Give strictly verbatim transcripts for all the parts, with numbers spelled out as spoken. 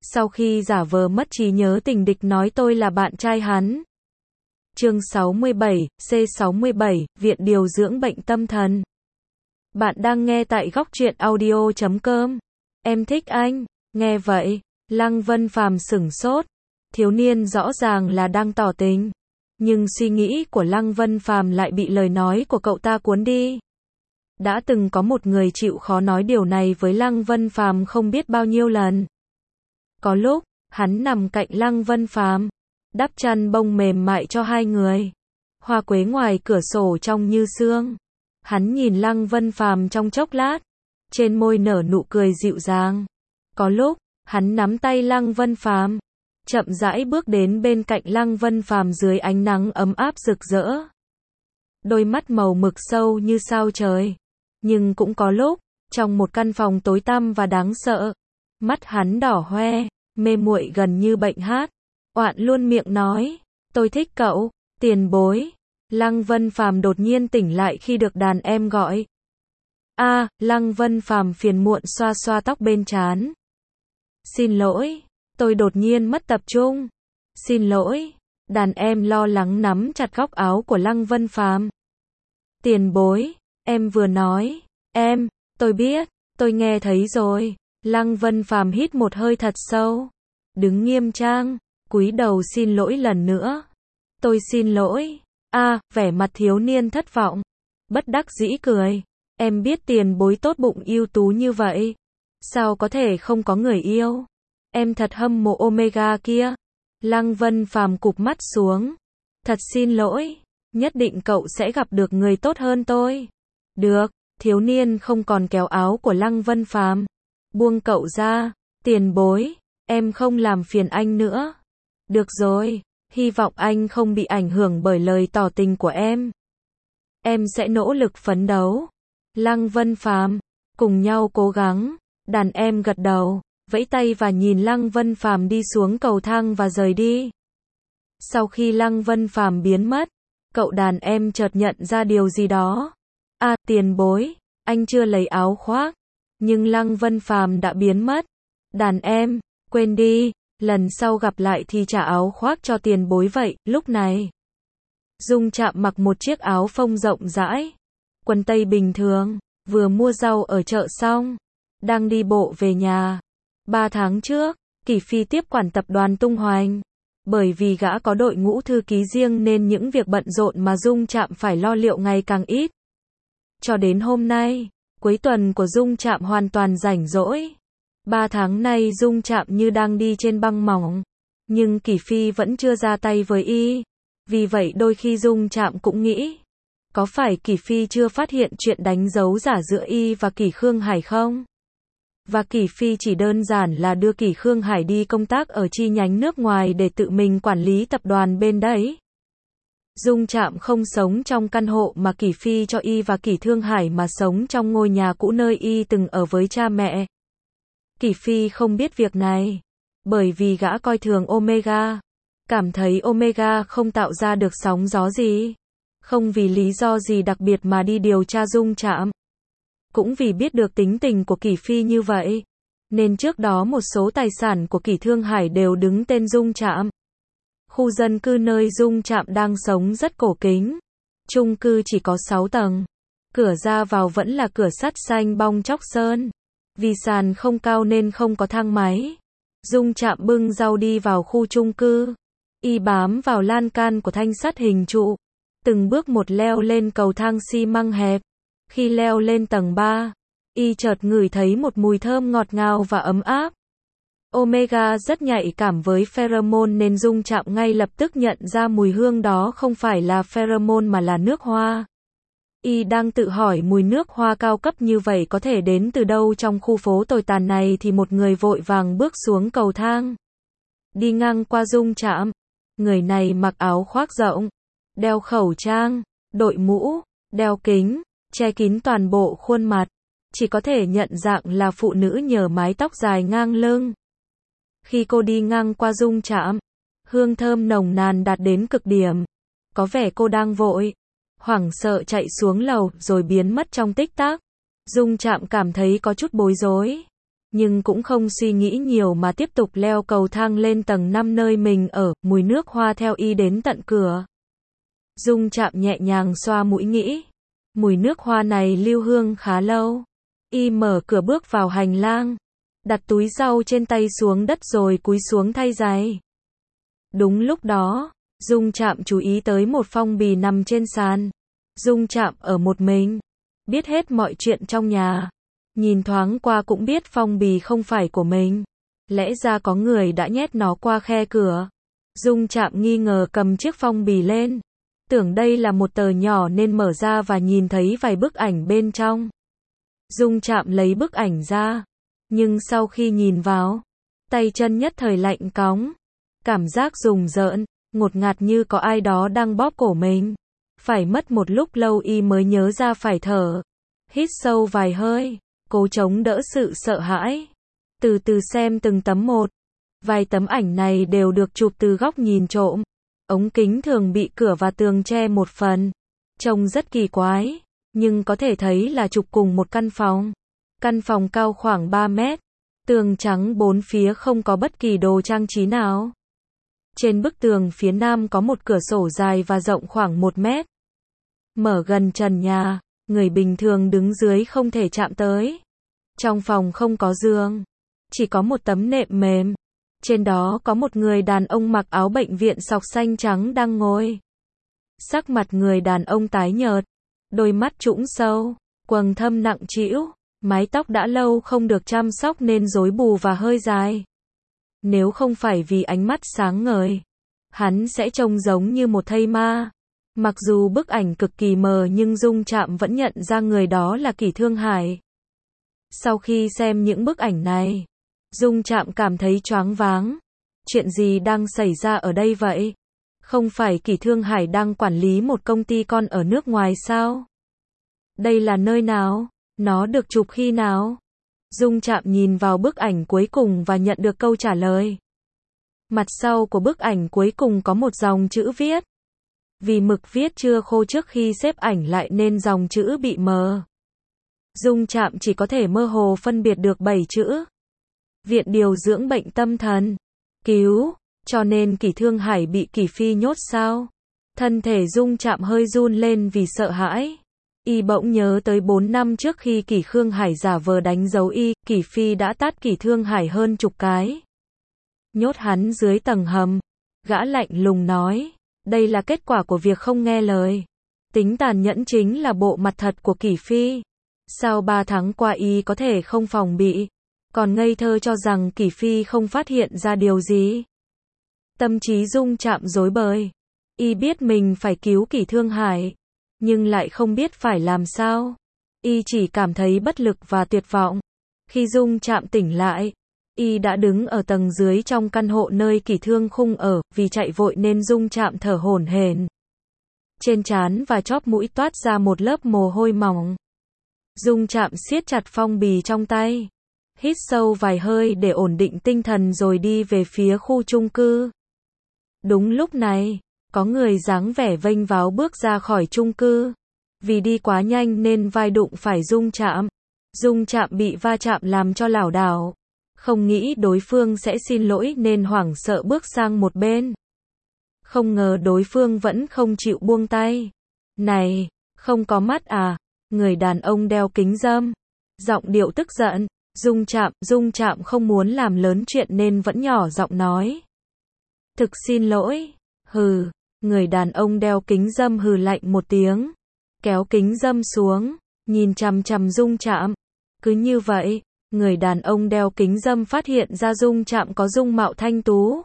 Sau khi giả vờ mất trí nhớ tình địch nói tôi là bạn trai hắn. Chương sáu mươi bảy, C sáu mươi bảy, Viện điều dưỡng bệnh tâm thần. Bạn đang nghe tại góc truyện audio chấm com. Em thích anh. Nghe vậy, Lăng Vân Phàm sửng sốt. Thiếu niên rõ ràng là đang tỏ tình, nhưng suy nghĩ của Lăng Vân Phàm lại bị lời nói của cậu ta cuốn đi. Đã từng có một người chịu khó nói điều này với Lăng Vân Phàm không biết bao nhiêu lần. Có lúc, hắn nằm cạnh Lăng Vân Phàm, đắp chăn bông mềm mại cho hai người. Hoa quế ngoài cửa sổ trong như sương. Hắn nhìn Lăng Vân Phàm trong chốc lát, trên môi nở nụ cười dịu dàng. Có lúc, hắn nắm tay Lăng Vân Phàm, chậm rãi bước đến bên cạnh Lăng Vân Phàm dưới ánh nắng ấm áp rực rỡ. Đôi mắt màu mực sâu như sao trời. Nhưng cũng có lúc, trong một căn phòng tối tăm và đáng sợ, mắt hắn đỏ hoe, mê muội gần như bệnh hát, oạn luôn miệng nói, tôi thích cậu, tiền bối. Lăng Vân Phàm đột nhiên tỉnh lại khi được đàn em gọi. A, à, Lăng Vân Phàm phiền muộn xoa xoa tóc bên trán. Xin lỗi, tôi đột nhiên mất tập trung. Xin lỗi. Đàn em lo lắng nắm chặt góc áo của Lăng Vân Phàm. Tiền bối, em vừa nói, em, tôi biết, tôi nghe thấy rồi. Lăng Vân Phàm hít một hơi thật sâu, đứng nghiêm trang, cúi đầu xin lỗi lần nữa. Tôi xin lỗi. A, à, vẻ mặt thiếu niên thất vọng, bất đắc dĩ cười. Em biết tiền bối tốt bụng ưu tú như vậy, sao có thể không có người yêu? Em thật hâm mộ Omega kia. Lăng Vân Phàm cụp mắt xuống. Thật xin lỗi, nhất định cậu sẽ gặp được người tốt hơn tôi. Được, thiếu niên không còn kéo áo của Lăng Vân Phàm, buông cậu ra. Tiền bối, em không làm phiền anh nữa. Được rồi, hy vọng anh không bị ảnh hưởng bởi lời tỏ tình của em. Em sẽ nỗ lực phấn đấu. Lăng Vân Phàm, cùng nhau cố gắng. Đàn em gật đầu, vẫy tay và nhìn Lăng Vân Phàm đi xuống cầu thang và rời đi. Sau khi Lăng Vân Phàm biến mất, cậu đàn em chợt nhận ra điều gì đó. À, tiền bối, anh chưa lấy áo khoác. Nhưng Lăng Vân Phàm đã biến mất. Đàn em, quên đi, lần sau gặp lại thì trả áo khoác cho tiền bối vậy. Lúc này, Dung Trạm mặc một chiếc áo phông rộng rãi, quần tây bình thường, vừa mua rau ở chợ xong, đang đi bộ về nhà. Ba tháng trước, Kỷ Phi tiếp quản tập đoàn tung hoành. Bởi vì gã có đội ngũ thư ký riêng nên những việc bận rộn mà Dung Trạm phải lo liệu ngày càng ít. Cho đến hôm nay, cuối tuần của Dung Trạm hoàn toàn rảnh rỗi. Ba tháng nay Dung Trạm như đang đi trên băng mỏng. Nhưng Kỷ Phi vẫn chưa ra tay với y. Vì vậy đôi khi Dung Trạm cũng nghĩ, có phải Kỷ Phi chưa phát hiện chuyện đánh dấu giả giữa y và Kỷ Khương Hải không? Và Kỷ Phi chỉ đơn giản là đưa Kỷ Khương Hải đi công tác ở chi nhánh nước ngoài để tự mình quản lý tập đoàn bên đấy. Dung Trạm không sống trong căn hộ mà Kỷ Phi cho y và Kỷ Thương Hải mà sống trong ngôi nhà cũ nơi y từng ở với cha mẹ. Kỷ Phi không biết việc này, bởi vì gã coi thường Omega, cảm thấy Omega không tạo ra được sóng gió gì, không vì lý do gì đặc biệt mà đi điều tra Dung Trạm. Cũng vì biết được tính tình của Kỷ Phi như vậy, nên trước đó một số tài sản của Kỷ Thương Hải đều đứng tên Dung Trạm. Khu dân cư nơi Dung Trạm đang sống rất cổ kính. Chung cư chỉ có sáu tầng. Cửa ra vào vẫn là cửa sắt xanh bong chóc sơn. Vì sàn không cao nên không có thang máy. Dung Trạm bưng rau đi vào khu chung cư. Y bám vào lan can của thanh sắt hình trụ, từng bước một leo lên cầu thang xi măng hẹp. Khi leo lên tầng ba, y chợt ngửi thấy một mùi thơm ngọt ngào và ấm áp. Omega rất nhạy cảm với pheromone nên Dung Trạm ngay lập tức nhận ra mùi hương đó không phải là pheromone mà là nước hoa. Y đang tự hỏi mùi nước hoa cao cấp như vậy có thể đến từ đâu trong khu phố tồi tàn này thì một người vội vàng bước xuống cầu thang. Đi ngang qua Dung Trạm, người này mặc áo khoác rộng, đeo khẩu trang, đội mũ, đeo kính, che kín toàn bộ khuôn mặt, chỉ có thể nhận dạng là phụ nữ nhờ mái tóc dài ngang lưng. Khi cô đi ngang qua Dung Trạm, hương thơm nồng nàn đạt đến cực điểm. Có vẻ cô đang vội, hoảng sợ chạy xuống lầu rồi biến mất trong tích tắc. Dung Trạm cảm thấy có chút bối rối, nhưng cũng không suy nghĩ nhiều mà tiếp tục leo cầu thang lên tầng năm nơi mình ở, mùi nước hoa theo y đến tận cửa. Dung Trạm nhẹ nhàng xoa mũi nghĩ, mùi nước hoa này lưu hương khá lâu. Y mở cửa bước vào hành lang, đặt túi rau trên tay xuống đất rồi cúi xuống thay giày. Đúng lúc đó, Dung Trạm chú ý tới một phong bì nằm trên sàn. Dung Trạm ở một mình, biết hết mọi chuyện trong nhà. Nhìn thoáng qua cũng biết phong bì không phải của mình. Lẽ ra có người đã nhét nó qua khe cửa. Dung Trạm nghi ngờ cầm chiếc phong bì lên. Tưởng đây là một tờ nhỏ nên mở ra và nhìn thấy vài bức ảnh bên trong. Dung Trạm lấy bức ảnh ra. Nhưng sau khi nhìn vào, tay chân nhất thời lạnh cóng. Cảm giác rùng rợn, ngột ngạt như có ai đó đang bóp cổ mình. Phải mất một lúc lâu y mới nhớ ra phải thở. Hít sâu vài hơi, cố chống đỡ sự sợ hãi. Từ từ xem từng tấm một. Vài tấm ảnh này đều được chụp từ góc nhìn trộm. Ống kính thường bị cửa và tường che một phần. Trông rất kỳ quái, nhưng có thể thấy là chụp cùng một căn phòng. Căn phòng cao khoảng ba mét. Tường trắng bốn phía không có bất kỳ đồ trang trí nào. Trên bức tường phía nam có một cửa sổ dài và rộng khoảng một mét. Mở gần trần nhà, người bình thường đứng dưới không thể chạm tới. Trong phòng không có giường, chỉ có một tấm nệm mềm. Trên đó có một người đàn ông mặc áo bệnh viện sọc xanh trắng đang ngồi. Sắc mặt người đàn ông tái nhợt, đôi mắt trũng sâu, quầng thâm nặng trĩu, mái tóc đã lâu không được chăm sóc nên rối bù và hơi dài. Nếu không phải vì ánh mắt sáng ngời, hắn sẽ trông giống như một thây ma. Mặc dù bức ảnh cực kỳ mờ nhưng Dung Trạm vẫn nhận ra người đó là Kỷ Thương Hải. Sau khi xem những bức ảnh này, Dung Trạm cảm thấy choáng váng. Chuyện gì đang xảy ra ở đây vậy? Không phải Kỷ Thương Hải đang quản lý một công ty con ở nước ngoài sao? Đây là nơi nào? Nó được chụp khi nào? Dung Trạm nhìn vào bức ảnh cuối cùng và nhận được câu trả lời. Mặt sau của bức ảnh cuối cùng có một dòng chữ viết. Vì mực viết chưa khô trước khi xếp ảnh lại nên dòng chữ bị mờ. Dung Trạm chỉ có thể mơ hồ phân biệt được bảy chữ. Viện điều dưỡng bệnh tâm thần. Cứu. Cho nên Kỷ Thương Hải bị Kỷ Phi nhốt sao? Thân thể Dung Trạm hơi run lên vì sợ hãi. Y bỗng nhớ tới bốn năm trước khi Kỷ Thương Hải giả vờ đánh dấu y, Kỷ Phi đã tát Kỷ Thương Hải hơn chục cái. Nhốt hắn dưới tầng hầm. Gã lạnh lùng nói, đây là kết quả của việc không nghe lời. Tính tàn nhẫn chính là bộ mặt thật của Kỷ Phi. Sao ba tháng qua y có thể không phòng bị, còn ngây thơ cho rằng Kỷ Phi không phát hiện ra điều gì. Tâm trí Dung Trạm rối bời. Y biết mình phải cứu Kỷ Thương Hải, nhưng lại không biết phải làm sao. Y chỉ cảm thấy bất lực và tuyệt vọng. Khi Dung Trạm tỉnh lại, y đã đứng ở tầng dưới trong căn hộ nơi Kỷ Thương Khung ở, vì chạy vội nên Dung Trạm thở hổn hển. Trên trán và chóp mũi toát ra một lớp mồ hôi mỏng. Dung Trạm siết chặt phong bì trong tay, hít sâu vài hơi để ổn định tinh thần rồi đi về phía khu chung cư. Đúng lúc này, có người dáng vẻ vênh váo bước ra khỏi chung cư. Vì đi quá nhanh nên vai đụng phải Dung Trạm. Dung Trạm bị va chạm làm cho lảo đảo. Không nghĩ đối phương sẽ xin lỗi nên hoảng sợ bước sang một bên. Không ngờ đối phương vẫn không chịu buông tay. Này, không có mắt à? Người đàn ông đeo kính râm, giọng điệu tức giận. Dung Trạm, Dung Trạm không muốn làm lớn chuyện nên vẫn nhỏ giọng nói. Thực xin lỗi. Hừ, người đàn ông đeo kính râm hừ lạnh một tiếng, kéo kính râm xuống, nhìn chằm chằm Dung Trạm. Cứ như vậy, người đàn ông đeo kính râm phát hiện ra Dung Trạm có dung mạo thanh tú.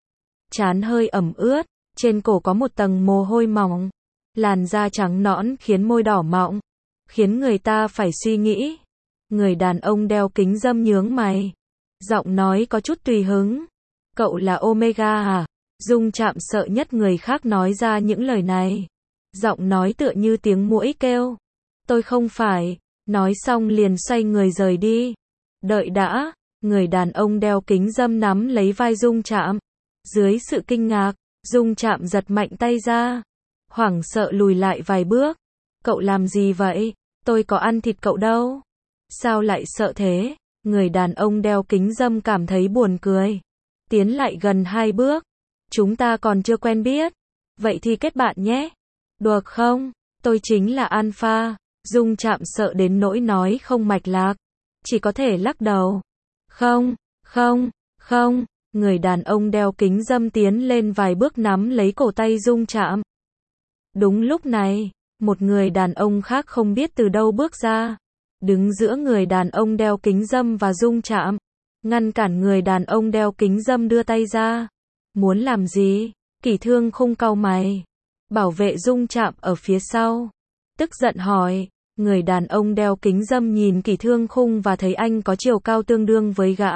Trán hơi ẩm ướt, trên cổ có một tầng mồ hôi mỏng, làn da trắng nõn khiến môi đỏ mọng, khiến người ta phải suy nghĩ. Người đàn ông đeo kính râm nhướng mày, giọng nói có chút tùy hứng. Cậu là Omega à? Dung Trạm sợ nhất người khác nói ra những lời này. Giọng nói tựa như tiếng muỗi kêu. Tôi không phải. Nói xong liền xoay người rời đi. Đợi đã. Người đàn ông đeo kính râm nắm lấy vai Dung Trạm. Dưới sự kinh ngạc, Dung Trạm giật mạnh tay ra. Hoảng sợ lùi lại vài bước. Cậu làm gì vậy? Tôi có ăn thịt cậu đâu. Sao lại sợ thế? Người đàn ông đeo kính râm cảm thấy buồn cười. Tiến lại gần hai bước. Chúng ta còn chưa quen biết. Vậy thì kết bạn nhé. Được không? Tôi chính là Alpha. Dung Trạm sợ đến nỗi nói không mạch lạc. Chỉ có thể lắc đầu. Không, không, không. Người đàn ông đeo kính râm tiến lên vài bước nắm lấy cổ tay Dung Trạm. Đúng lúc này, một người đàn ông khác không biết từ đâu bước ra. Đứng giữa người đàn ông đeo kính râm và Dung Trạm. Ngăn cản người đàn ông đeo kính râm đưa tay ra. Muốn làm gì? Kỷ Thương Khung cau mày. Bảo vệ Dung Trạm ở phía sau. Tức giận hỏi. Người đàn ông đeo kính râm nhìn Kỷ Thương Khung và thấy anh có chiều cao tương đương với gã.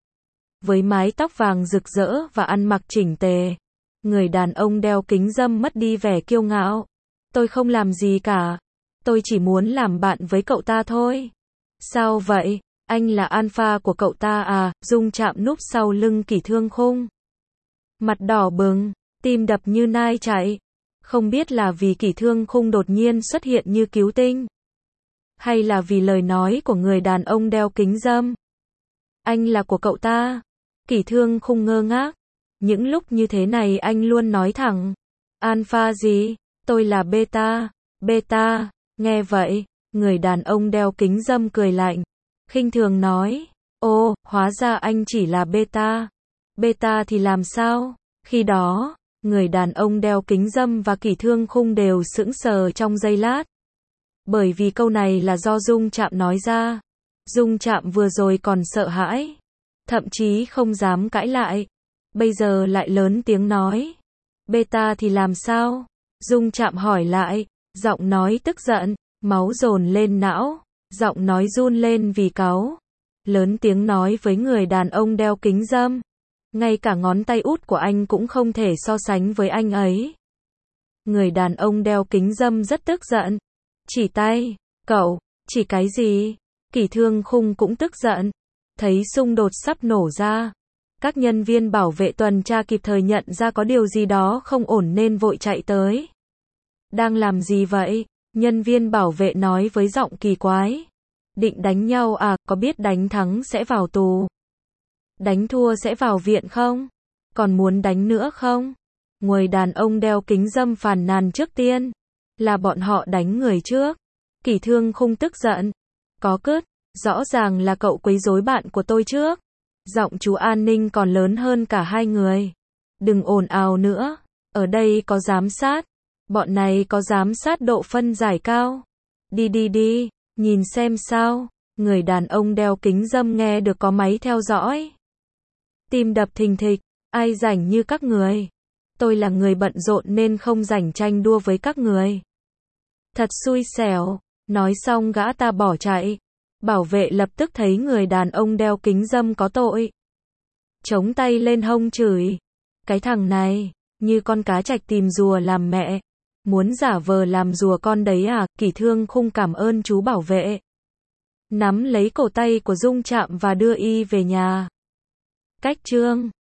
Với mái tóc vàng rực rỡ và ăn mặc chỉnh tề. Người đàn ông đeo kính râm mất đi vẻ kiêu ngạo. Tôi không làm gì cả. Tôi chỉ muốn làm bạn với cậu ta thôi. Sao vậy? Anh là alpha của cậu ta à? Dung Trạm núp sau lưng Kỷ Thương Khung. Mặt đỏ bừng, tim đập như nai chạy. Không biết là vì Kỷ Thương Khung đột nhiên xuất hiện như cứu tinh. Hay là vì lời nói của người đàn ông đeo kính râm. Anh là của cậu ta. Kỷ Thương Khung ngơ ngác. Những lúc như thế này anh luôn nói thẳng. Alpha gì? Tôi là beta. Beta. Nghe vậy, người đàn ông đeo kính râm cười lạnh. Khinh thường nói. Ô, hóa ra anh chỉ là beta. Beta thì làm sao? Khi đó, người đàn ông đeo kính râm và Kỷ Thương Khung đều sững sờ trong giây lát. Bởi vì câu này là do Dung Trạm nói ra. Dung Trạm vừa rồi còn sợ hãi. Thậm chí không dám cãi lại. Bây giờ lại lớn tiếng nói. Beta thì làm sao? Dung Trạm hỏi lại. Giọng nói tức giận. Máu dồn lên não. Giọng nói run lên vì cáu. Lớn tiếng nói với người đàn ông đeo kính râm. Ngay cả ngón tay út của anh cũng không thể so sánh với anh ấy. Người đàn ông đeo kính râm rất tức giận. Chỉ tay. Cậu, chỉ cái gì? Kỷ Thương Khung cũng tức giận. Thấy xung đột sắp nổ ra. Các nhân viên bảo vệ tuần tra kịp thời nhận ra có điều gì đó không ổn nên vội chạy tới. Đang làm gì vậy? Nhân viên bảo vệ nói với giọng kỳ quái. Định đánh nhau à, có biết đánh thắng sẽ vào tù. Đánh thua sẽ vào viện không? Còn muốn đánh nữa không? Người đàn ông đeo kính râm phàn nàn trước tiên. Là bọn họ đánh người trước. Kỷ Thương Khung tức giận. Có cứt, rõ ràng là cậu quấy rối bạn của tôi trước. Giọng chú an ninh còn lớn hơn cả hai người. Đừng ồn ào nữa. Ở đây có giám sát. Bọn này có giám sát độ phân giải cao. Đi đi đi, nhìn xem sao. Người đàn ông đeo kính râm nghe được có máy theo dõi. Tim đập thình thịch. Ai rảnh như các người. Tôi là người bận rộn nên không rảnh tranh đua với các người. Thật xui xẻo. Nói xong gã ta bỏ chạy. Bảo vệ lập tức thấy người đàn ông đeo kính râm có tội. Chống tay lên hông chửi. Cái thằng này, như con cá trạch tìm rùa làm mẹ. Muốn giả vờ làm rùa con đấy à? Kỷ Thương Khung cảm ơn chú bảo vệ. Nắm lấy cổ tay của Dung Trạm và đưa y về nhà. Cách chương